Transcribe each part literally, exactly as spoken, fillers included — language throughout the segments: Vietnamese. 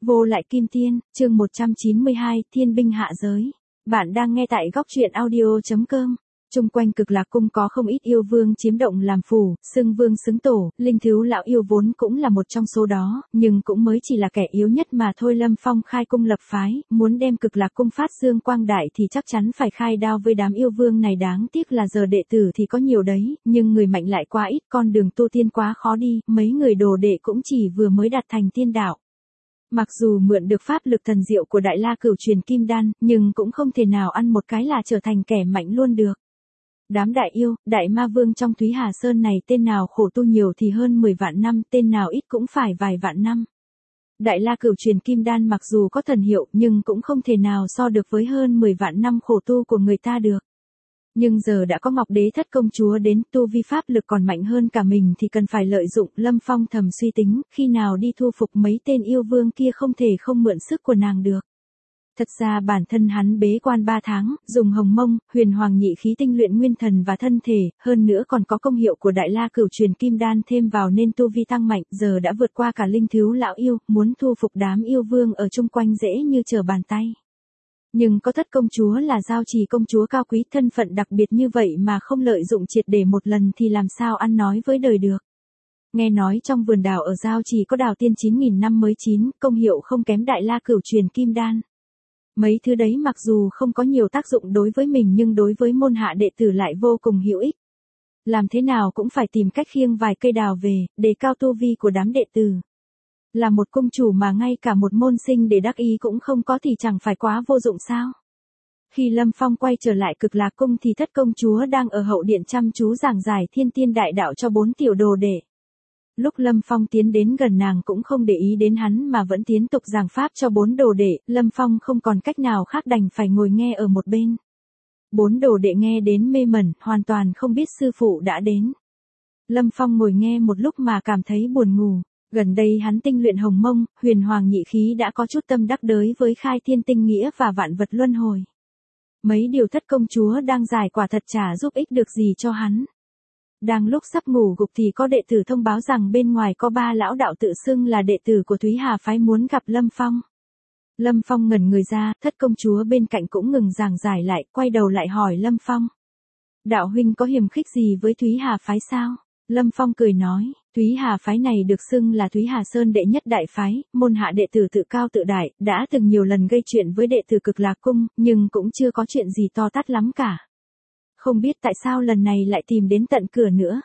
Vô lại kim tiên, chương một trăm chín mươi hai, thiên binh hạ giới. Bạn đang nghe tại góc truyện audio.com. Trung quanh Cực Lạc Cung có không ít yêu vương chiếm động làm phủ, xưng vương xứng tổ, Linh Thiếu lão yêu vốn cũng là một trong số đó, nhưng cũng mới chỉ là kẻ yếu nhất mà thôi. Lâm Phong khai cung lập phái, muốn đem Cực Lạc Cung phát dương quang đại thì chắc chắn phải khai đao với đám yêu vương này, đáng tiếc là giờ đệ tử thì có nhiều đấy, nhưng người mạnh lại quá ít, con đường tu tiên quá khó đi, mấy người đồ đệ cũng chỉ vừa mới đạt thành tiên đạo. Mặc dù mượn được pháp lực thần diệu của Đại La Cửu Truyền Kim Đan, nhưng cũng không thể nào ăn một cái là trở thành kẻ mạnh luôn được. Đám đại yêu, đại ma vương trong Thúy Hà Sơn này tên nào khổ tu nhiều thì hơn mười vạn năm, tên nào ít cũng phải vài vạn năm. Đại La Cửu Truyền Kim Đan mặc dù có thần hiệu nhưng cũng không thể nào so được với hơn mười vạn năm khổ tu của người ta được. Nhưng giờ đã có Ngọc Đế Thất Công Chúa đến, tu vi pháp lực còn mạnh hơn cả mình thì cần phải lợi dụng. Lâm Phong thầm suy tính, khi nào đi thu phục mấy tên yêu vương kia không thể không mượn sức của nàng được. Thật ra bản thân hắn bế quan ba tháng, dùng hồng mông, huyền hoàng nhị khí tinh luyện nguyên thần và thân thể, hơn nữa còn có công hiệu của Đại La Cửu Truyền Kim Đan thêm vào nên tu vi tăng mạnh, giờ đã vượt qua cả Linh Thiếu lão yêu, muốn thu phục đám yêu vương ở chung quanh dễ như trở bàn tay. Nhưng có Thất Công Chúa là Giao Trì công chúa cao quý, thân phận đặc biệt như vậy mà không lợi dụng triệt để một lần thì làm sao ăn nói với đời được. Nghe nói trong vườn đào ở Giao Trì có đào tiên chín nghìn năm mới chín, công hiệu không kém Đại La Cửu Truyền Kim Đan. Mấy thứ đấy mặc dù không có nhiều tác dụng đối với mình nhưng đối với môn hạ đệ tử lại vô cùng hữu ích. Làm thế nào cũng phải tìm cách khiêng vài cây đào về, để cao tu vi của đám đệ tử. Là một cung chủ mà ngay cả một môn sinh để đắc ý cũng không có thì chẳng phải quá vô dụng sao? Khi Lâm Phong quay trở lại Cực Lạc Cung thì Thất Công Chúa đang ở hậu điện chăm chú giảng giải thiên tiên đại đạo cho bốn tiểu đồ đệ. Lúc Lâm Phong tiến đến gần nàng cũng không để ý đến hắn mà vẫn tiếp tục giảng pháp cho bốn đồ đệ, Lâm Phong không còn cách nào khác đành phải ngồi nghe ở một bên. Bốn đồ đệ nghe đến mê mẩn, hoàn toàn không biết sư phụ đã đến. Lâm Phong ngồi nghe một lúc mà cảm thấy buồn ngủ. Gần đây hắn tinh luyện hồng mông, huyền hoàng nhị khí đã có chút tâm đắc đới với khai thiên tinh nghĩa và vạn vật luân hồi. Mấy điều Thất Công Chúa đang giải quả thật chả giúp ích được gì cho hắn. Đang lúc sắp ngủ gục thì có đệ tử thông báo rằng bên ngoài có ba lão đạo tự xưng là đệ tử của Thúy Hà Phái muốn gặp Lâm Phong. Lâm Phong ngẩn người ra, Thất Công Chúa bên cạnh cũng ngừng giảng giải lại, quay đầu lại hỏi Lâm Phong. Đạo huynh có hiềm khích gì với Thúy Hà Phái sao? Lâm Phong cười nói, Thúy Hà Phái này được xưng là Thúy Hà Sơn đệ nhất đại phái, môn hạ đệ tử tự cao tự đại, đã từng nhiều lần gây chuyện với đệ tử Cực Lạc Cung, nhưng cũng chưa có chuyện gì to tát lắm cả. Không biết tại sao lần này lại tìm đến tận cửa nữa.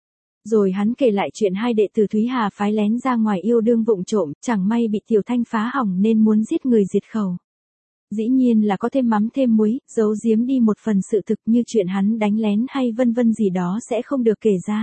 Rồi hắn kể lại chuyện hai đệ tử Thúy Hà Phái lén ra ngoài yêu đương vụng trộm, chẳng may bị Tiểu Thanh phá hỏng nên muốn giết người diệt khẩu. Dĩ nhiên là có thêm mắm thêm muối, giấu giếm đi một phần sự thực như chuyện hắn đánh lén hay vân vân gì đó sẽ không được kể ra.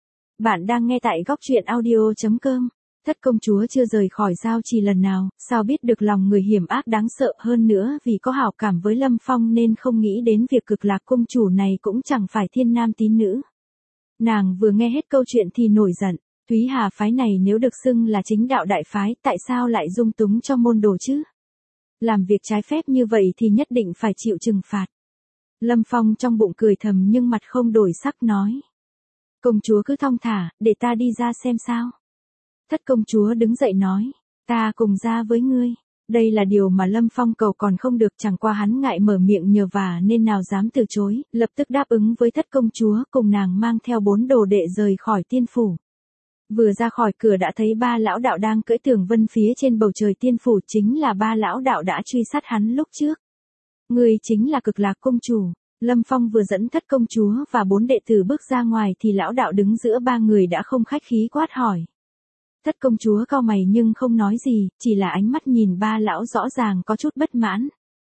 Bạn đang nghe tại góc truyện audio.com. Thất Công Chúa chưa rời khỏi Giao Trì lần nào, sao biết được lòng người hiểm ác đáng sợ, hơn nữa vì có hảo cảm với Lâm Phong nên không nghĩ đến việc Cực Lạc Cung chủ này cũng chẳng phải thiên nam tín nữ. Nàng vừa nghe hết câu chuyện thì nổi giận, Thúy Hà Phái này nếu được xưng là chính đạo đại phái, tại sao lại dung túng cho môn đồ chứ? Làm việc trái phép như vậy thì nhất định phải chịu trừng phạt. Lâm Phong trong bụng cười thầm nhưng mặt không đổi sắc nói. Công chúa cứ thong thả, để ta đi ra xem sao. Thất Công Chúa đứng dậy nói, ta cùng ra với ngươi. Đây là điều mà Lâm Phong cầu còn không được, chẳng qua hắn ngại mở miệng nhờ vả nên nào dám từ chối, lập tức đáp ứng với Thất Công Chúa, cùng nàng mang theo bốn đồ đệ rời khỏi tiên phủ. Vừa ra khỏi cửa đã thấy ba lão đạo đang cưỡi tường vân phía trên bầu trời tiên phủ, chính là ba lão đạo đã truy sát hắn lúc trước. Người chính là Cực Lạc Cung chủ. Lâm Phong vừa dẫn Thất Công Chúa và bốn đệ tử bước ra ngoài thì lão đạo đứng giữa ba người đã không khách khí quát hỏi. Thất Công Chúa cau mày nhưng không nói gì, chỉ là ánh mắt nhìn ba lão rõ ràng có chút bất mãn.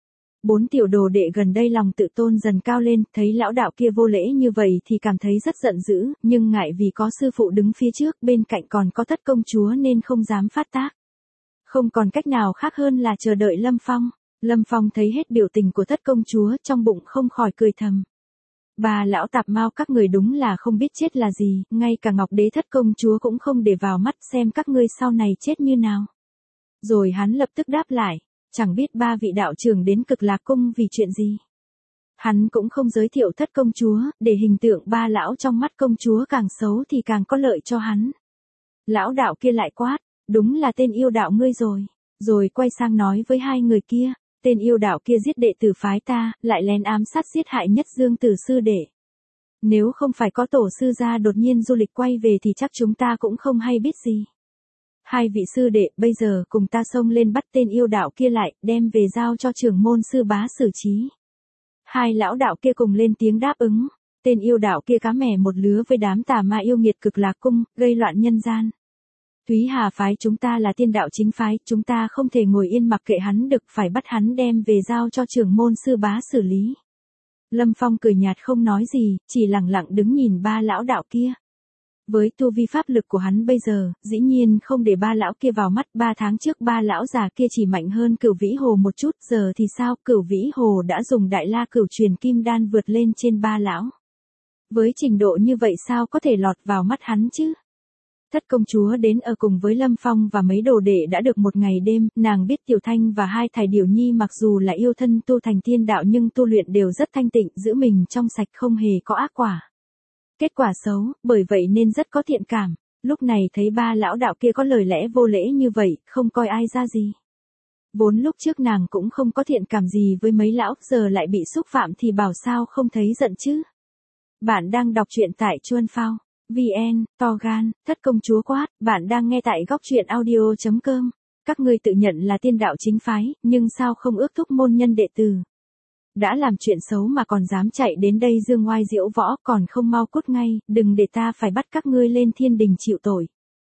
Bốn tiểu đồ đệ gần đây lòng tự tôn dần cao lên, thấy lão đạo kia vô lễ như vậy thì cảm thấy rất giận dữ, nhưng ngại vì có sư phụ đứng phía trước, bên cạnh còn có Thất Công Chúa nên không dám phát tác. Không còn cách nào khác hơn là chờ đợi Lâm Phong. Lâm Phong thấy hết biểu tình của Thất Công Chúa, trong bụng không khỏi cười thầm. Bà lão tạp mao các người đúng là không biết chết là gì, ngay cả Ngọc Đế Thất Công Chúa cũng không để vào mắt, xem các ngươi sau này chết như nào. Rồi hắn lập tức đáp lại, chẳng biết ba vị đạo trưởng đến Cực Lạc Cung vì chuyện gì. Hắn cũng không giới thiệu Thất Công Chúa, để hình tượng ba lão trong mắt công chúa càng xấu thì càng có lợi cho hắn. Lão đạo kia lại quát, đúng là tên yêu đạo ngươi rồi. Rồi quay sang nói với hai người kia, tên yêu đạo kia giết đệ tử phái ta, lại lén ám sát giết hại Nhất Dương Tử sư đệ. Nếu không phải có tổ sư gia đột nhiên du lịch quay về thì chắc chúng ta cũng không hay biết gì. Hai vị sư đệ, bây giờ cùng ta xông lên bắt tên yêu đạo kia lại, đem về giao cho trưởng môn sư bá xử trí. Hai lão đạo kia cùng lên tiếng đáp ứng. Tên yêu đạo kia cá mè một lứa với đám tà ma yêu nghiệt Cực Lạc cung, gây loạn nhân gian. Thúy Hà phái chúng ta là tiên đạo chính phái, chúng ta không thể ngồi yên mặc kệ hắn được, phải bắt hắn đem về giao cho trưởng môn sư bá xử lý. Lâm Phong cười nhạt không nói gì, chỉ lặng lặng đứng nhìn ba lão đạo kia. Với tu vi pháp lực của hắn bây giờ, dĩ nhiên không để ba lão kia vào mắt. Ba tháng trước ba lão già kia chỉ mạnh hơn Cửu Vĩ Hồ một chút, giờ thì sao? Cửu Vĩ Hồ đã dùng Đại La Cửu Truyền Kim Đan vượt lên trên ba lão. Với trình độ như vậy sao có thể lọt vào mắt hắn chứ? Thất công chúa đến ở cùng với Lâm Phong và mấy đồ đệ đã được một ngày đêm, nàng biết Tiểu Thanh và hai thải điểu nhi mặc dù là yêu thân tu thành thiên đạo nhưng tu luyện đều rất thanh tịnh, giữ mình trong sạch không hề có ác quả. Kết quả xấu, bởi vậy nên rất có thiện cảm. Lúc này thấy ba lão đạo kia có lời lẽ vô lễ như vậy, không coi ai ra gì. Vốn lúc trước nàng cũng không có thiện cảm gì với mấy lão, giờ lại bị xúc phạm thì bảo sao không thấy giận chứ. Bạn đang đọc truyện tại Chuan Phao. vê en, to gan, thất công chúa quát, bạn đang nghe tại góc truyện audio chấm com. Các ngươi tự nhận là tiên đạo chính phái, nhưng sao không ước thúc môn nhân đệ tử? Đã làm chuyện xấu mà còn dám chạy đến đây dương ngoai diễu võ, còn không mau cút ngay, đừng để ta phải bắt các ngươi lên thiên đình chịu tội.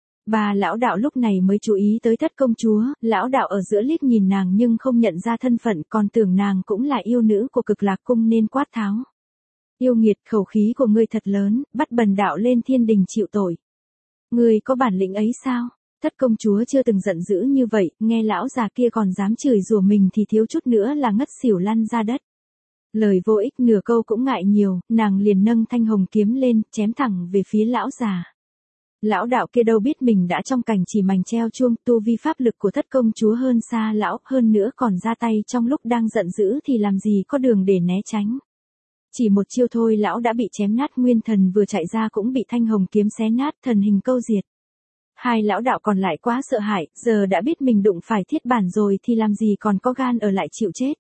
Bà lão đạo lúc này mới chú ý tới thất công chúa, lão đạo ở giữa liếc nhìn nàng nhưng không nhận ra thân phận, còn tưởng nàng cũng là yêu nữ của Cực Lạc cung nên quát tháo. Yêu nghiệt, khẩu khí của ngươi thật lớn, bắt bần đạo lên thiên đình chịu tội. Ngươi có bản lĩnh ấy sao? Thất công chúa chưa từng giận dữ như vậy, nghe lão già kia còn dám chửi rủa mình thì thiếu chút nữa là ngất xỉu lăn ra đất. Lời vô ích nửa câu cũng ngại nhiều, nàng liền nâng thanh hồng kiếm lên, chém thẳng về phía lão già. Lão đạo kia đâu biết mình đã trong cảnh chỉ mảnh treo chuông, tu vi pháp lực của thất công chúa hơn xa lão, hơn nữa còn ra tay trong lúc đang giận dữ thì làm gì có đường để né tránh. Chỉ một chiêu thôi lão đã bị chém nát, nguyên thần vừa chạy ra cũng bị thanh hồng kiếm xé nát, thần hình câu diệt. Hai lão đạo còn lại quá sợ hãi, giờ đã biết mình đụng phải thiết bản rồi thì làm gì còn có gan ở lại chịu chết.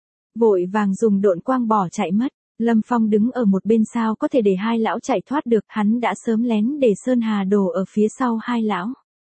Vội vàng dùng độn quang bỏ chạy mất. Lâm Phong đứng ở một bên, sao có thể để hai lão chạy thoát được, hắn đã sớm lén để Sơn Hà Đồ ở phía sau hai lão.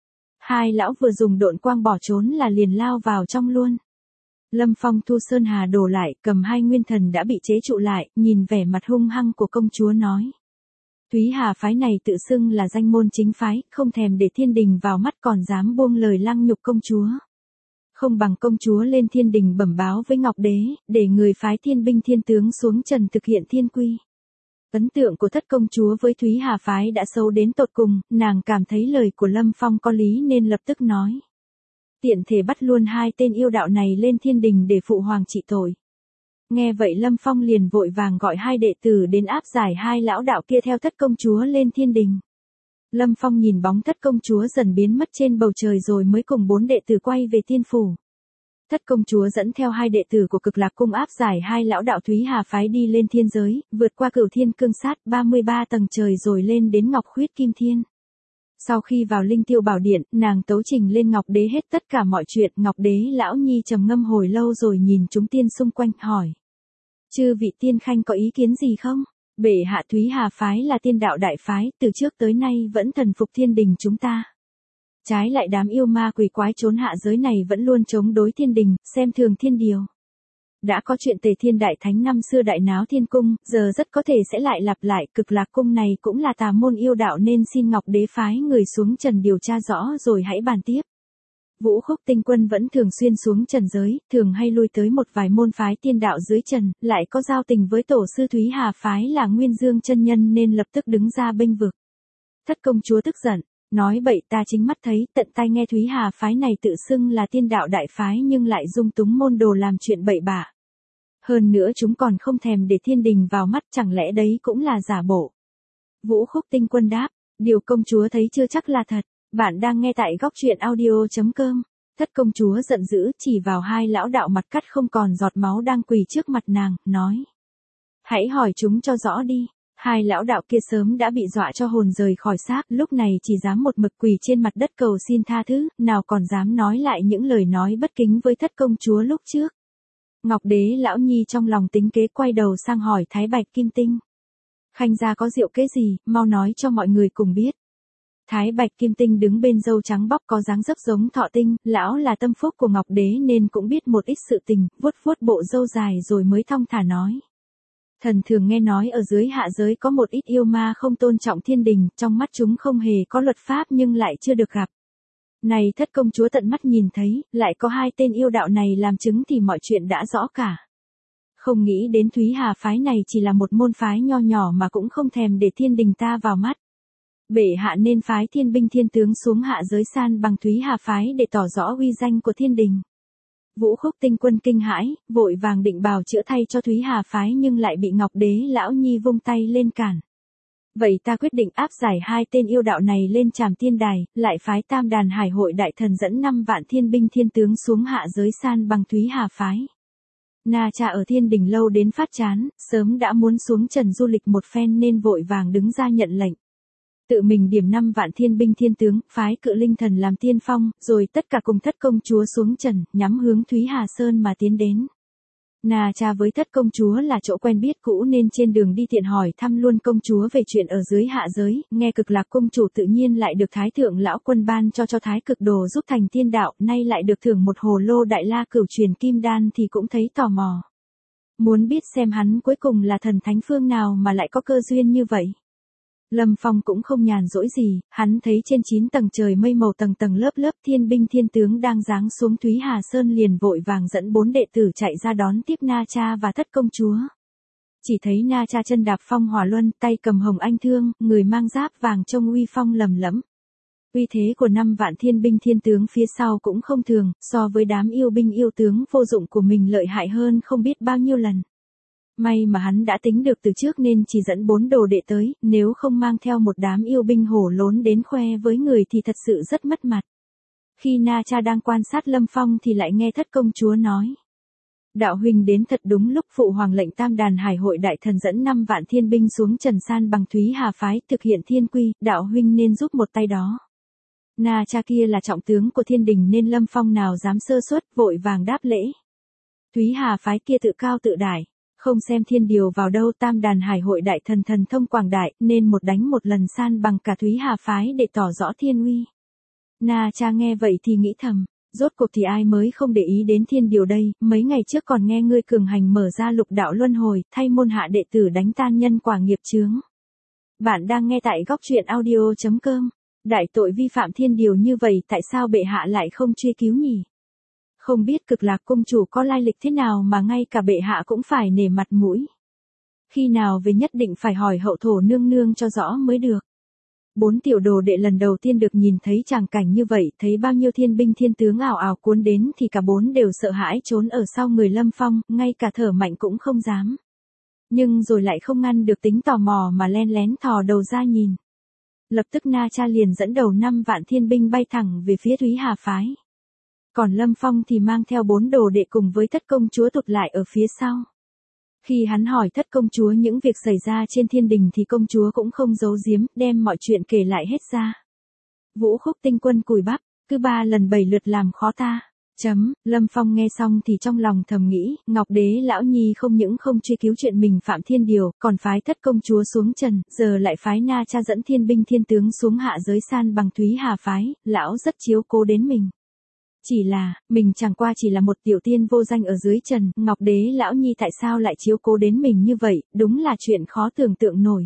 Hai lão vừa dùng độn quang bỏ trốn là liền lao vào trong luôn. Lâm Phong thu Sơn Hà Đồ lại, cầm hai nguyên thần đã bị chế trụ lại, nhìn vẻ mặt hung hăng của công chúa nói. Thúy Hà phái này tự xưng là danh môn chính phái, không thèm để thiên đình vào mắt còn dám buông lời lăng nhục công chúa. Không bằng công chúa lên thiên đình bẩm báo với Ngọc Đế, để người phái thiên binh thiên tướng xuống trần thực hiện thiên quy. Ấn tượng của thất công chúa với Thúy Hà phái đã xấu đến tột cùng, nàng cảm thấy lời của Lâm Phong có lý nên lập tức nói. Tiện thể bắt luôn hai tên yêu đạo này lên thiên đình để phụ hoàng trị tội. Nghe vậy Lâm Phong liền vội vàng gọi hai đệ tử đến áp giải hai lão đạo kia theo thất công chúa lên thiên đình. Lâm Phong nhìn bóng thất công chúa dần biến mất trên bầu trời rồi mới cùng bốn đệ tử quay về tiên phủ. Thất công chúa dẫn theo hai đệ tử của Cực Lạc cung áp giải hai lão đạo Thúy Hà phái đi lên thiên giới, vượt qua Cửu Thiên Cương Sát ba mươi ba tầng trời rồi lên đến Ngọc Khuyết Kim Thiên. Sau khi vào Linh Tiêu Bảo Điện, nàng tấu trình lên Ngọc Đế hết tất cả mọi chuyện. Ngọc Đế lão nhi trầm ngâm hồi lâu rồi nhìn chúng tiên xung quanh hỏi. Chư vị tiên khanh có ý kiến gì không? Bệ hạ, Thúy Hà phái là tiên đạo đại phái, từ trước tới nay vẫn thần phục thiên đình chúng ta. Trái lại đám yêu ma quỷ quái trốn hạ giới này vẫn luôn chống đối thiên đình, xem thường thiên điều. Đã có chuyện Tề Thiên Đại Thánh năm xưa đại náo thiên cung, giờ rất có thể sẽ lại lặp lại. Cực Lạc cung này cũng là tà môn yêu đạo nên xin Ngọc Đế phái người xuống trần điều tra rõ rồi hãy bàn tiếp. Vũ Khúc Tinh Quân vẫn thường xuyên xuống trần giới, thường hay lui tới một vài môn phái tiên đạo dưới trần, lại có giao tình với tổ sư Thúy Hà phái là Nguyên Dương chân nhân nên lập tức đứng ra bênh vực. Thất công chúa tức giận, nói bậy, ta chính mắt thấy, tận tai nghe Thúy Hà phái này tự xưng là tiên đạo đại phái nhưng lại dung túng môn đồ làm chuyện bậy bạ. Hơn nữa chúng còn không thèm để thiên đình vào mắt, chẳng lẽ đấy cũng là giả bộ. Vũ Khúc Tinh Quân đáp, điều công chúa thấy chưa chắc là thật. Bạn đang nghe tại góc truyện audio chấm com. Thất công chúa giận dữ chỉ vào hai lão đạo mặt cắt không còn giọt máu đang quỳ trước mặt nàng, nói. Hãy hỏi chúng cho rõ đi. Hai lão đạo kia sớm đã bị dọa cho hồn rời khỏi xác, lúc này chỉ dám một mực quỳ trên mặt đất cầu xin tha thứ, nào còn dám nói lại những lời nói bất kính với thất công chúa lúc trước. Ngọc Đế lão nhi trong lòng tính kế quay đầu sang hỏi Thái Bạch Kim Tinh. Khanh gia có diệu kế gì, mau nói cho mọi người cùng biết. Thái Bạch Kim Tinh đứng bên râu trắng bóc có dáng dấp giống Thọ Tinh, lão là tâm phúc của Ngọc Đế nên cũng biết một ít sự tình, vuốt vuốt bộ râu dài rồi mới thong thả nói. Thần thường nghe nói ở dưới hạ giới có một ít yêu ma không tôn trọng thiên đình, trong mắt chúng không hề có luật pháp nhưng lại chưa được gặp. Này thất công chúa tận mắt nhìn thấy, lại có hai tên yêu đạo này làm chứng thì mọi chuyện đã rõ cả. Không nghĩ đến Thúy Hà phái này chỉ là một môn phái nho nhỏ mà cũng không thèm để thiên đình ta vào mắt. Bệ hạ nên phái thiên binh thiên tướng xuống hạ giới san bằng Thúy Hà phái để tỏ rõ uy danh của thiên đình. Vũ Khúc Tinh Quân kinh hãi, vội vàng định bào chữa thay cho Thúy Hà phái nhưng lại bị Ngọc Đế lão nhi vung tay lên cản. Vậy ta quyết định áp giải hai tên yêu đạo này lên Trảm Tiên Đài, lại phái Tam Đàn Hải Hội đại thần dẫn năm vạn thiên binh thiên tướng xuống hạ giới san bằng Thúy Hà phái. Na Cha ở thiên đình lâu đến phát chán, sớm đã muốn xuống trần du lịch một phen nên vội vàng đứng ra nhận lệnh. Tự mình điểm năm vạn thiên binh thiên tướng, phái Cự Linh Thần làm tiên phong, rồi tất cả cùng thất công chúa xuống trần, nhắm hướng Thúy Hà Sơn mà tiến đến. Na Cha với thất công chúa là chỗ quen biết cũ nên trên đường đi tiện hỏi thăm luôn công chúa về chuyện ở dưới hạ giới, nghe Cực Lạc công chủ tự nhiên lại được Thái Thượng Lão Quân ban cho cho Thái Cực Đồ giúp thành tiên đạo, nay lại được thưởng một hồ lô đại la cửu truyền kim đan thì cũng thấy tò mò. Muốn biết xem hắn cuối cùng là thần thánh phương nào mà lại có cơ duyên như vậy. Lâm Phong cũng không nhàn rỗi gì, hắn thấy trên chín tầng trời mây màu tầng tầng lớp lớp thiên binh thiên tướng đang giáng xuống Thúy Hà Sơn liền vội vàng dẫn bốn đệ tử chạy ra đón tiếp Na Cha và thất công chúa. Chỉ thấy Na Cha chân đạp phong hỏa luân, tay cầm hồng anh thương, người mang giáp vàng trông uy phong lầm lẫm. Uy thế của năm vạn thiên binh thiên tướng phía sau cũng không thường, so với đám yêu binh yêu tướng vô dụng của mình lợi hại hơn không biết bao nhiêu lần. May mà hắn đã tính được từ trước nên chỉ dẫn bốn đồ đệ tới, nếu không mang theo một đám yêu binh hổ lốn đến khoe với người thì thật sự rất mất mặt. Khi Na Cha đang quan sát Lâm Phong thì lại nghe thất công chúa nói. Đạo huynh đến thật đúng lúc, phụ hoàng lệnh Tam Đàn Hải Hội đại thần dẫn năm vạn thiên binh xuống trần san bằng Thúy Hà phái thực hiện thiên quy, đạo huynh nên giúp một tay đó. Na Cha kia là trọng tướng của thiên đình nên Lâm Phong nào dám sơ suất, vội vàng đáp lễ. Thúy Hà phái kia tự cao tự đại. Không xem thiên điều vào đâu, Tam Đàn Hải Hội đại thần thần thông quảng đại, nên một đánh một lần san bằng cả Thúy Hà phái để tỏ rõ thiên uy. Na Cha nghe vậy thì nghĩ thầm, rốt cuộc thì ai mới không để ý đến thiên điều đây, mấy ngày trước còn nghe ngươi cường hành mở ra lục đạo luân hồi, thay môn hạ đệ tử đánh tan nhân quả nghiệp chướng. Bạn đang nghe tại góc truyện audio chấm com. Đại tội vi phạm thiên điều như vậy tại sao bệ hạ lại không truy cứu nhỉ? Không biết Cực Lạc công chủ có lai lịch thế nào mà ngay cả bệ hạ cũng phải nể mặt mũi. Khi nào về nhất định phải hỏi hậu thổ nương nương cho rõ mới được. Bốn tiểu đồ đệ lần đầu tiên được nhìn thấy tràng cảnh như vậy, thấy bao nhiêu thiên binh thiên tướng ảo ảo cuốn đến thì cả bốn đều sợ hãi trốn ở sau người Lâm Phong, ngay cả thở mạnh cũng không dám. Nhưng rồi lại không ngăn được tính tò mò mà len lén thò đầu ra nhìn. Lập tức Na Cha liền dẫn đầu năm vạn thiên binh bay thẳng về phía Thúy Hà phái. Còn Lâm Phong thì mang theo bốn đồ đệ cùng với thất công chúa tụt lại ở phía sau. Khi hắn hỏi thất công chúa những việc xảy ra trên thiên đình thì công chúa cũng không giấu giếm, đem mọi chuyện kể lại hết ra. Vũ Khúc Tinh Quân cùi bắp, cứ ba lần bảy lượt làm khó ta. Chấm, Lâm Phong nghe xong thì trong lòng thầm nghĩ, Ngọc Đế lão nhi không những không truy cứu chuyện mình phạm thiên điều, còn phái thất công chúa xuống trần, giờ lại phái Na Cha dẫn thiên binh thiên tướng xuống hạ giới san bằng Thúy Hà phái, lão rất chiếu cố đến mình. Chỉ là, mình chẳng qua chỉ là một tiểu tiên vô danh ở dưới trần, Ngọc Đế lão nhi tại sao lại chiếu cố đến mình như vậy, đúng là chuyện khó tưởng tượng nổi.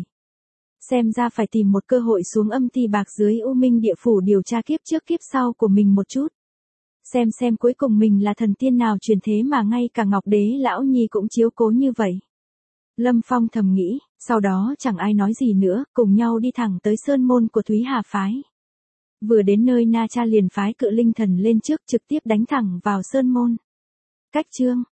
Xem ra phải tìm một cơ hội xuống âm ti bạc dưới U Minh địa phủ điều tra kiếp trước kiếp sau của mình một chút. Xem xem cuối cùng mình là thần tiên nào truyền thế mà ngay cả Ngọc Đế lão nhi cũng chiếu cố như vậy. Lâm Phong thầm nghĩ, sau đó chẳng ai nói gì nữa, cùng nhau đi thẳng tới sơn môn của Thúy Hà phái. Vừa đến nơi Na Cha liền phái Cự Linh Thần lên trước trực tiếp đánh thẳng vào sơn môn. Cách chương